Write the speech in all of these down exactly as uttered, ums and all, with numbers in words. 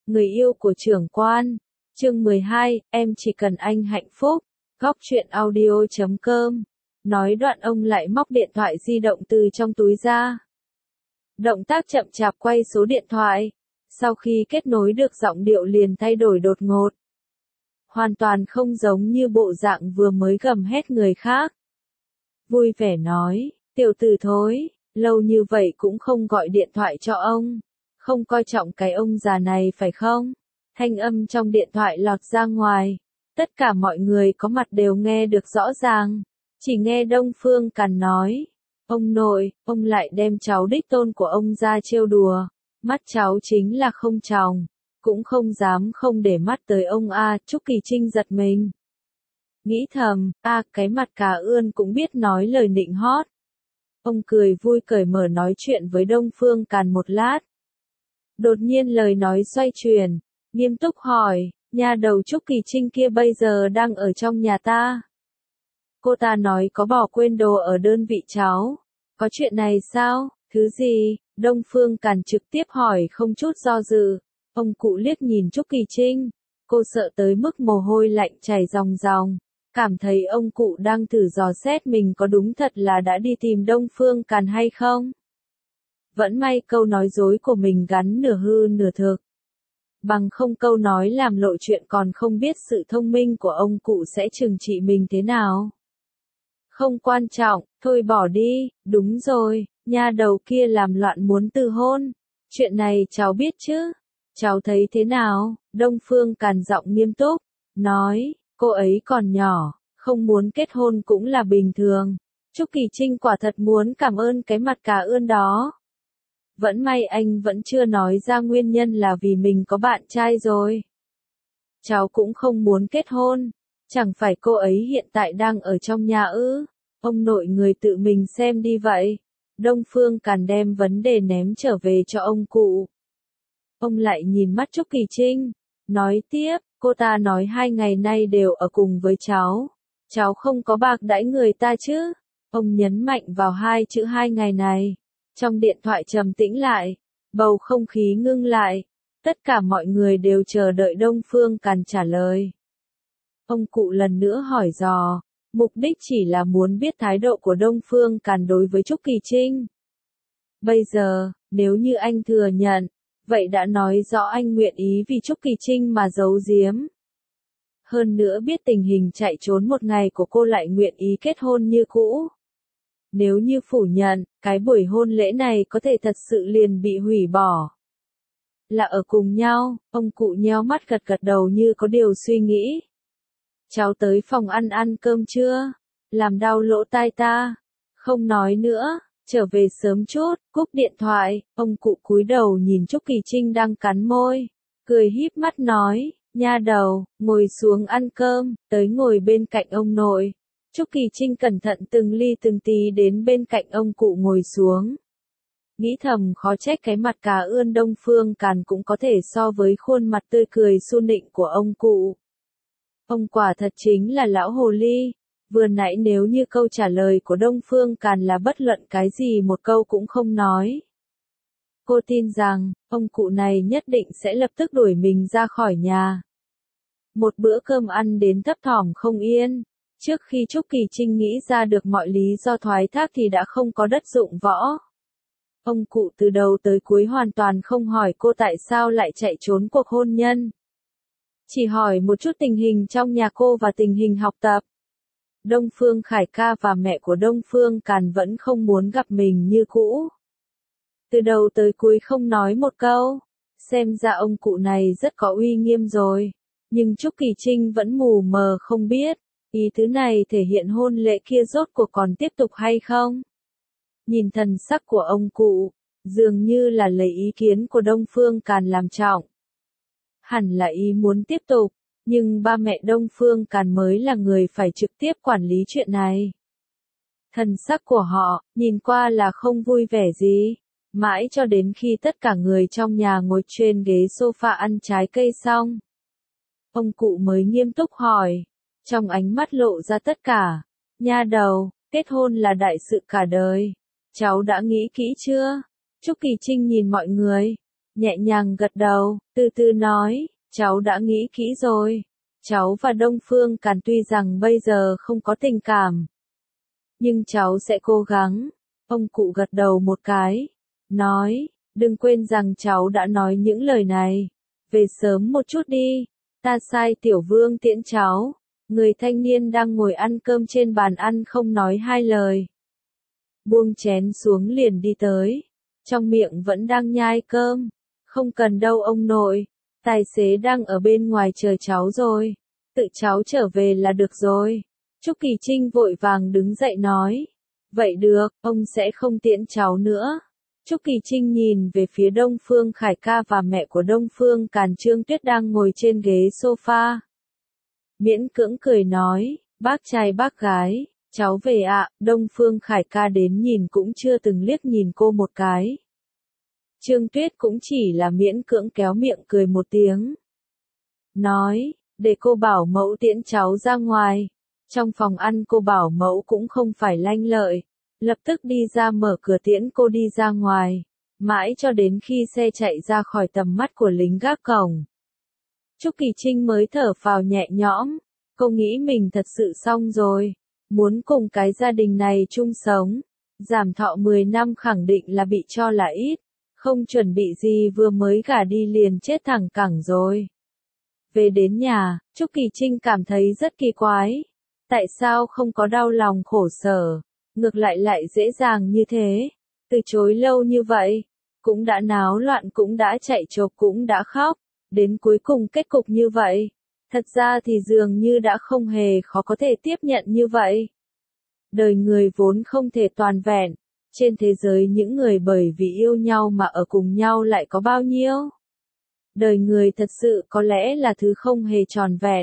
người yêu của trưởng quan. Chương mười hai, em chỉ cần anh hạnh phúc. Góc truyện audio chấm com. Nói đoạn ông lại móc điện thoại di động từ trong túi ra. Động tác chậm chạp quay số điện thoại. Sau khi kết nối được giọng điệu liền thay đổi đột ngột. Hoàn toàn không giống như bộ dạng vừa mới gầm hét người khác. Vui vẻ nói, tiểu tử thối, lâu như vậy cũng không gọi điện thoại cho ông. Không coi trọng cái ông già này phải không? Thanh âm trong điện thoại lọt ra ngoài. Tất cả mọi người có mặt đều nghe được rõ ràng. Chỉ nghe Đông Phương Càn nói. Ông nội, ông lại đem cháu đích tôn của ông ra trêu đùa. Mắt cháu chính là không tròng. Cũng không dám không để mắt tới ông a. Trúc Kỳ Trinh giật mình. Nghĩ thầm, a cái mặt cà ươn cũng biết nói lời nịnh hót. Ông cười vui cởi mở nói chuyện với Đông Phương Càn một lát. Đột nhiên lời nói xoay chuyển, nghiêm túc hỏi, nhà đầu Trúc Kỳ Trinh kia bây giờ đang ở trong nhà ta. Cô ta nói có bỏ quên đồ ở đơn vị cháu. Có chuyện này sao? Thứ gì? Đông Phương Càn trực tiếp hỏi không chút do dự. Ông cụ liếc nhìn Trúc Kỳ Trinh. Cô sợ tới mức mồ hôi lạnh chảy ròng ròng. Cảm thấy ông cụ đang thử dò xét mình có đúng thật là đã đi tìm Đông Phương Càn hay không. Vẫn may câu nói dối của mình gắn nửa hư nửa thực. Bằng không câu nói làm lộ chuyện còn không biết sự thông minh của ông cụ sẽ trừng trị mình thế nào. Không quan trọng, thôi bỏ đi, đúng rồi, nha đầu kia làm loạn muốn từ hôn. Chuyện này cháu biết chứ? Cháu thấy thế nào? Đông Phương Càn giọng nghiêm túc, nói, cô ấy còn nhỏ, không muốn kết hôn cũng là bình thường. Trúc Kỳ Trinh quả thật muốn cảm ơn cái mặt cà ươn đó. Vẫn may anh vẫn chưa nói ra nguyên nhân là vì mình có bạn trai rồi. Cháu cũng không muốn kết hôn. Chẳng phải cô ấy hiện tại đang ở trong nhà ư? Ông nội người tự mình xem đi vậy. Đông Phương Càn đem vấn đề ném trở về cho ông cụ. Ông lại nhìn mắt Trúc Kỳ Trinh. Nói tiếp, cô ta nói hai ngày nay đều ở cùng với cháu. Cháu không có bạc đãi người ta chứ? Ông nhấn mạnh vào hai chữ hai ngày này. Trong điện thoại trầm tĩnh lại, bầu không khí ngưng lại, tất cả mọi người đều chờ đợi Đông Phương Càn trả lời. Ông cụ lần nữa hỏi dò, mục đích chỉ là muốn biết thái độ của Đông Phương Càn đối với Trúc Kỳ Trinh. Bây giờ, nếu như anh thừa nhận, vậy đã nói rõ anh nguyện ý vì Trúc Kỳ Trinh mà giấu giếm. Hơn nữa biết tình hình chạy trốn một ngày của cô lại nguyện ý kết hôn như cũ. Nếu như phủ nhận, cái buổi hôn lễ này có thể thật sự liền bị hủy bỏ. Là ở cùng nhau, ông cụ nheo mắt gật gật đầu như có điều suy nghĩ. Cháu tới phòng ăn ăn cơm chưa? Làm đau lỗ tai ta. Không nói nữa, trở về sớm chút, cúp điện thoại, ông cụ cúi đầu nhìn Trúc Kỳ Trinh đang cắn môi. Cười híp mắt nói, nha đầu, ngồi xuống ăn cơm, tới ngồi bên cạnh ông nội. Trúc Kỳ Trinh cẩn thận từng ly từng tí đến bên cạnh ông cụ ngồi xuống. Nghĩ thầm khó trách cái mặt cà ươn Đông Phương Càn cũng có thể so với khuôn mặt tươi cười su nịnh của ông cụ. Ông quả thật chính là lão hồ ly. Vừa nãy nếu như câu trả lời của Đông Phương Càn là bất luận cái gì một câu cũng không nói. Cô tin rằng, ông cụ này nhất định sẽ lập tức đuổi mình ra khỏi nhà. Một bữa cơm ăn đến thấp thỏm không yên. Trước khi Trúc Kỳ Trinh nghĩ ra được mọi lý do thoái thác thì đã không có đất dụng võ. Ông cụ từ đầu tới cuối hoàn toàn không hỏi cô tại sao lại chạy trốn cuộc hôn nhân. Chỉ hỏi một chút tình hình trong nhà cô và tình hình học tập. Đông Phương Khải ca và mẹ của Đông Phương Càn vẫn không muốn gặp mình như cũ. Từ đầu tới cuối không nói một câu. Xem ra ông cụ này rất có uy nghiêm rồi. Nhưng Trúc Kỳ Trinh vẫn mù mờ không biết. Ý thứ này thể hiện hôn lễ kia rốt cuộc còn tiếp tục hay không? Nhìn thần sắc của ông cụ, dường như là lấy ý kiến của Đông Phương Càn làm trọng. Hẳn là ý muốn tiếp tục, nhưng ba mẹ Đông Phương Càn mới là người phải trực tiếp quản lý chuyện này. Thần sắc của họ, nhìn qua là không vui vẻ gì, mãi cho đến khi tất cả người trong nhà ngồi trên ghế sofa ăn trái cây xong. Ông cụ mới nghiêm túc hỏi. Trong ánh mắt lộ ra tất cả. Nha đầu, kết hôn là đại sự cả đời. Cháu đã nghĩ kỹ chưa? Trúc Kỳ Trinh nhìn mọi người. nhẹ nhàng gật đầu, từ từ nói, cháu đã nghĩ kỹ rồi. Cháu và Đông Phương Càn tuy rằng bây giờ không có tình cảm, nhưng cháu sẽ cố gắng. Ông cụ gật đầu một cái, nói, đừng quên rằng cháu đã nói những lời này. Về sớm một chút đi, ta sai Tiểu Vương tiễn cháu. Người thanh niên đang ngồi ăn cơm trên bàn ăn không nói hai lời. Buông chén xuống liền đi tới, trong miệng vẫn đang nhai cơm. Không cần đâu ông nội, tài xế đang ở bên ngoài chờ cháu rồi. Tự cháu trở về là được rồi. Trúc Kỳ Trinh vội vàng đứng dậy nói. Vậy được, ông sẽ không tiễn cháu nữa. Trúc Kỳ Trinh nhìn về phía Đông Phương Khải ca và mẹ của Đông Phương Càn Trương Tuyết đang ngồi trên ghế sofa. Miễn cưỡng cười nói, bác trai bác gái, cháu về ạ. Đông Phương Khải ca đến nhìn cũng chưa từng liếc nhìn cô một cái. Trương Tuyết cũng chỉ là miễn cưỡng kéo miệng cười một tiếng. Nói, để cô bảo mẫu tiễn cháu ra ngoài. Trong phòng ăn cô bảo mẫu cũng không phải lanh lợi. Lập tức đi ra mở cửa tiễn cô đi ra ngoài. Mãi cho đến khi xe chạy ra khỏi tầm mắt của lính gác cổng. Trúc Kỳ Trinh mới thở phào nhẹ nhõm. Cô nghĩ mình thật sự xong rồi. Muốn cùng cái gia đình này chung sống. Giảm thọ mười năm khẳng định là bị cho là ít. Không chuẩn bị gì vừa mới gả đi liền chết thẳng cẳng rồi. Về đến nhà, Trúc Kỳ Trinh cảm thấy rất kỳ quái. Tại sao không có đau lòng khổ sở, ngược lại lại dễ dàng như thế. Từ chối lâu như vậy, cũng đã náo loạn cũng đã chạy chộp cũng đã khóc, đến cuối cùng kết cục như vậy. Thật ra thì dường như đã không hề khó có thể tiếp nhận như vậy. Đời người vốn không thể toàn vẹn, trên thế giới những người bởi vì yêu nhau mà ở cùng nhau lại có bao nhiêu. Đời người thật sự có lẽ là thứ không hề tròn vẹn.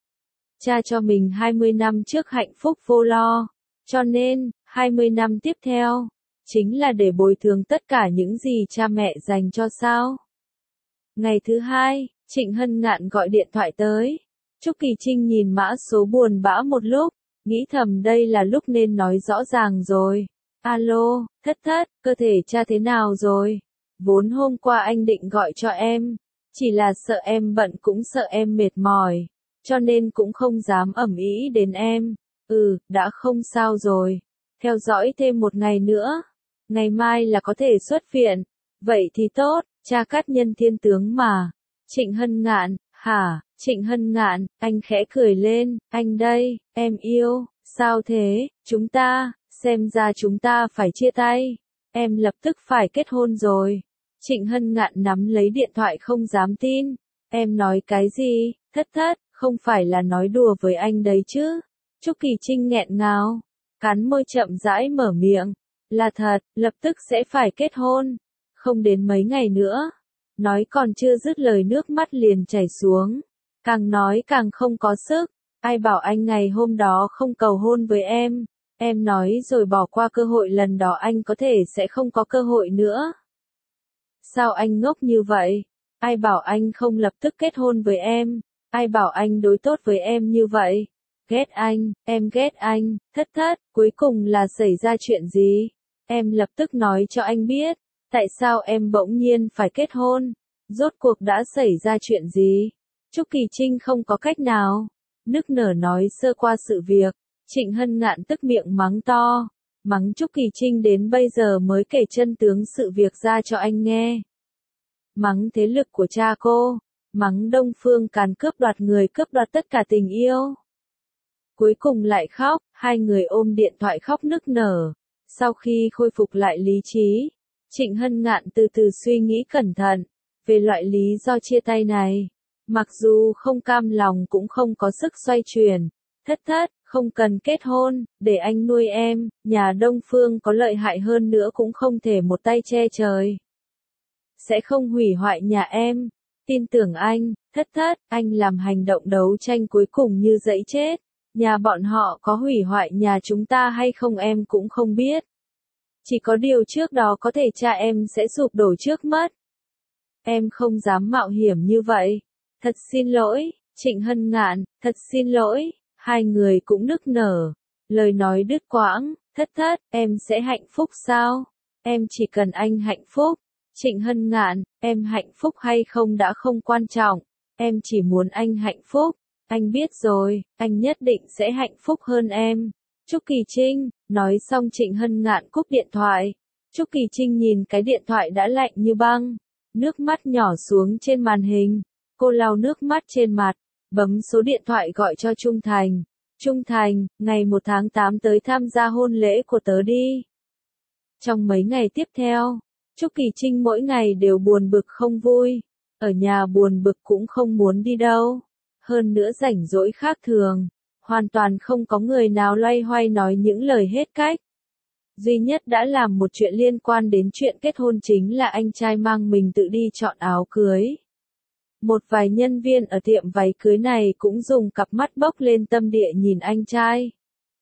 Cha cho mình hai mươi năm trước hạnh phúc vô lo, cho nên, hai mươi năm tiếp theo, chính là để bồi thường tất cả những gì cha mẹ dành cho sao. Ngày thứ hai, Trịnh Hân Ngạn gọi điện thoại tới. Trúc Kỳ Trinh nhìn mã số buồn bã một lúc, nghĩ thầm đây là lúc nên nói rõ ràng rồi. Alo, thất thất, cơ thể cha thế nào rồi? Vốn hôm qua anh định gọi cho em, chỉ là sợ em bận cũng sợ em mệt mỏi, cho nên cũng không dám ầm ĩ đến em. Ừ, đã không sao rồi. Theo dõi thêm một ngày nữa. Ngày mai là có thể xuất viện. Vậy thì tốt, cha cát nhân thiên tướng mà. Trịnh Hân Ngạn, hả? Trịnh Hân Ngạn, anh khẽ cười lên, anh đây, em yêu, sao thế, chúng ta, xem ra chúng ta phải chia tay. Em lập tức phải kết hôn rồi. Trịnh Hân Ngạn nắm lấy điện thoại không dám tin. Em nói cái gì, thất thất, không phải là nói đùa với anh đấy chứ. Trúc Kỳ Trinh nghẹn ngào, cắn môi chậm rãi mở miệng. Là thật, lập tức sẽ phải kết hôn. Không đến mấy ngày nữa. Nói còn chưa dứt lời nước mắt liền chảy xuống. Càng nói càng không có sức. Ai bảo anh ngày hôm đó không cầu hôn với em. Em nói rồi bỏ qua cơ hội lần đó anh có thể sẽ không có cơ hội nữa. Sao anh ngốc như vậy? Ai bảo anh không lập tức kết hôn với em? Ai bảo anh đối tốt với em như vậy? Ghét anh, em ghét anh, thất thất, cuối cùng là xảy ra chuyện gì? Em lập tức nói cho anh biết, tại sao em bỗng nhiên phải kết hôn? Rốt cuộc đã xảy ra chuyện gì? Trúc Kỳ Trinh không có cách nào. Nức nở nói sơ qua sự việc. Trịnh Hân Ngạn tức miệng mắng to. Mắng Trúc Kỳ Trinh đến bây giờ mới kể chân tướng sự việc ra cho anh nghe. Mắng thế lực của cha cô. Mắng Đông Phương Càn cướp đoạt người cướp đoạt tất cả tình yêu. Cuối cùng lại khóc, hai người ôm điện thoại khóc nức nở. Sau khi khôi phục lại lý trí, Trịnh Hân Ngạn từ từ suy nghĩ cẩn thận, về loại lý do chia tay này. Mặc dù không cam lòng cũng không có sức xoay chuyển. Thất thất, không cần kết hôn, để anh nuôi em, nhà Đông Phương có lợi hại hơn nữa cũng không thể một tay che trời. Sẽ không hủy hoại nhà em. Tin tưởng anh, thất thất, anh làm hành động đấu tranh cuối cùng như dẫy chết. Nhà bọn họ có hủy hoại nhà chúng ta hay không em cũng không biết. Chỉ có điều trước đó có thể cha em sẽ sụp đổ trước mất. Em không dám mạo hiểm như vậy. Thật xin lỗi, Trịnh Hân Ngạn, thật xin lỗi. Hai người cũng nức nở. Lời nói đứt quãng, thất thất, em sẽ hạnh phúc sao? Em chỉ cần anh hạnh phúc. Trịnh Hân Ngạn, em hạnh phúc hay không đã không quan trọng, em chỉ muốn anh hạnh phúc, anh biết rồi, anh nhất định sẽ hạnh phúc hơn em. Trúc Kỳ Trinh, nói xong Trịnh Hân Ngạn cúp điện thoại. Trúc Kỳ Trinh nhìn cái điện thoại đã lạnh như băng, nước mắt nhỏ xuống trên màn hình, cô lau nước mắt trên mặt, bấm số điện thoại gọi cho Trung Thành. Trung Thành, ngày một tháng tám tới tham gia hôn lễ của tớ đi. Trong mấy ngày tiếp theo, Trúc Kỳ Trinh mỗi ngày đều buồn bực không vui, ở nhà buồn bực cũng không muốn đi đâu, hơn nữa rảnh rỗi khác thường, hoàn toàn không có người nào loay hoay nói những lời hết cách. Duy nhất đã làm một chuyện liên quan đến chuyện kết hôn chính là anh trai mang mình tự đi chọn áo cưới. Một vài nhân viên ở tiệm váy cưới này cũng dùng cặp mắt bốc lên tâm địa nhìn anh trai.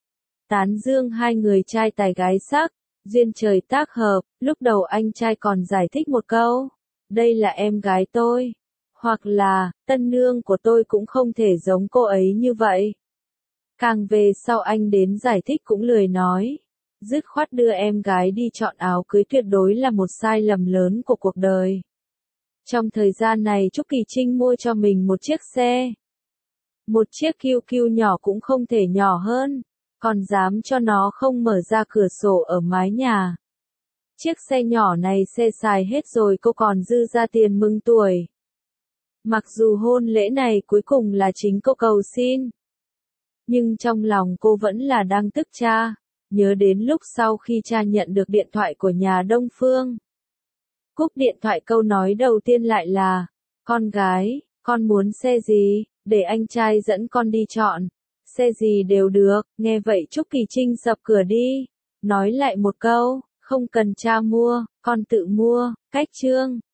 Tán dương hai người trai tài gái sắc, duyên trời tác hợp, lúc đầu anh trai còn giải thích một câu, đây là em gái tôi, hoặc là, tân nương của tôi cũng không thể giống cô ấy như vậy. Càng về sau anh đến giải thích cũng lười nói, dứt khoát đưa em gái đi chọn áo cưới tuyệt đối là một sai lầm lớn của cuộc đời. Trong thời gian này Trúc Kỳ Trinh mua cho mình một chiếc xe. Một chiếc kiu kiu nhỏ cũng không thể nhỏ hơn, còn dám cho nó không mở ra cửa sổ ở mái nhà. Chiếc xe nhỏ này xe xài hết rồi cô còn dư ra tiền mừng tuổi. Mặc dù hôn lễ này cuối cùng là chính cô cầu xin, nhưng trong lòng cô vẫn là đang tức cha, nhớ đến lúc sau khi cha nhận được điện thoại của nhà Đông Phương. Cúp điện thoại câu nói đầu tiên lại là, con gái, con muốn xe gì, để anh trai dẫn con đi chọn, xe gì đều được, nghe vậy Trúc Kỳ Trinh sập cửa đi, nói lại một câu, không cần cha mua, con tự mua, cách chương.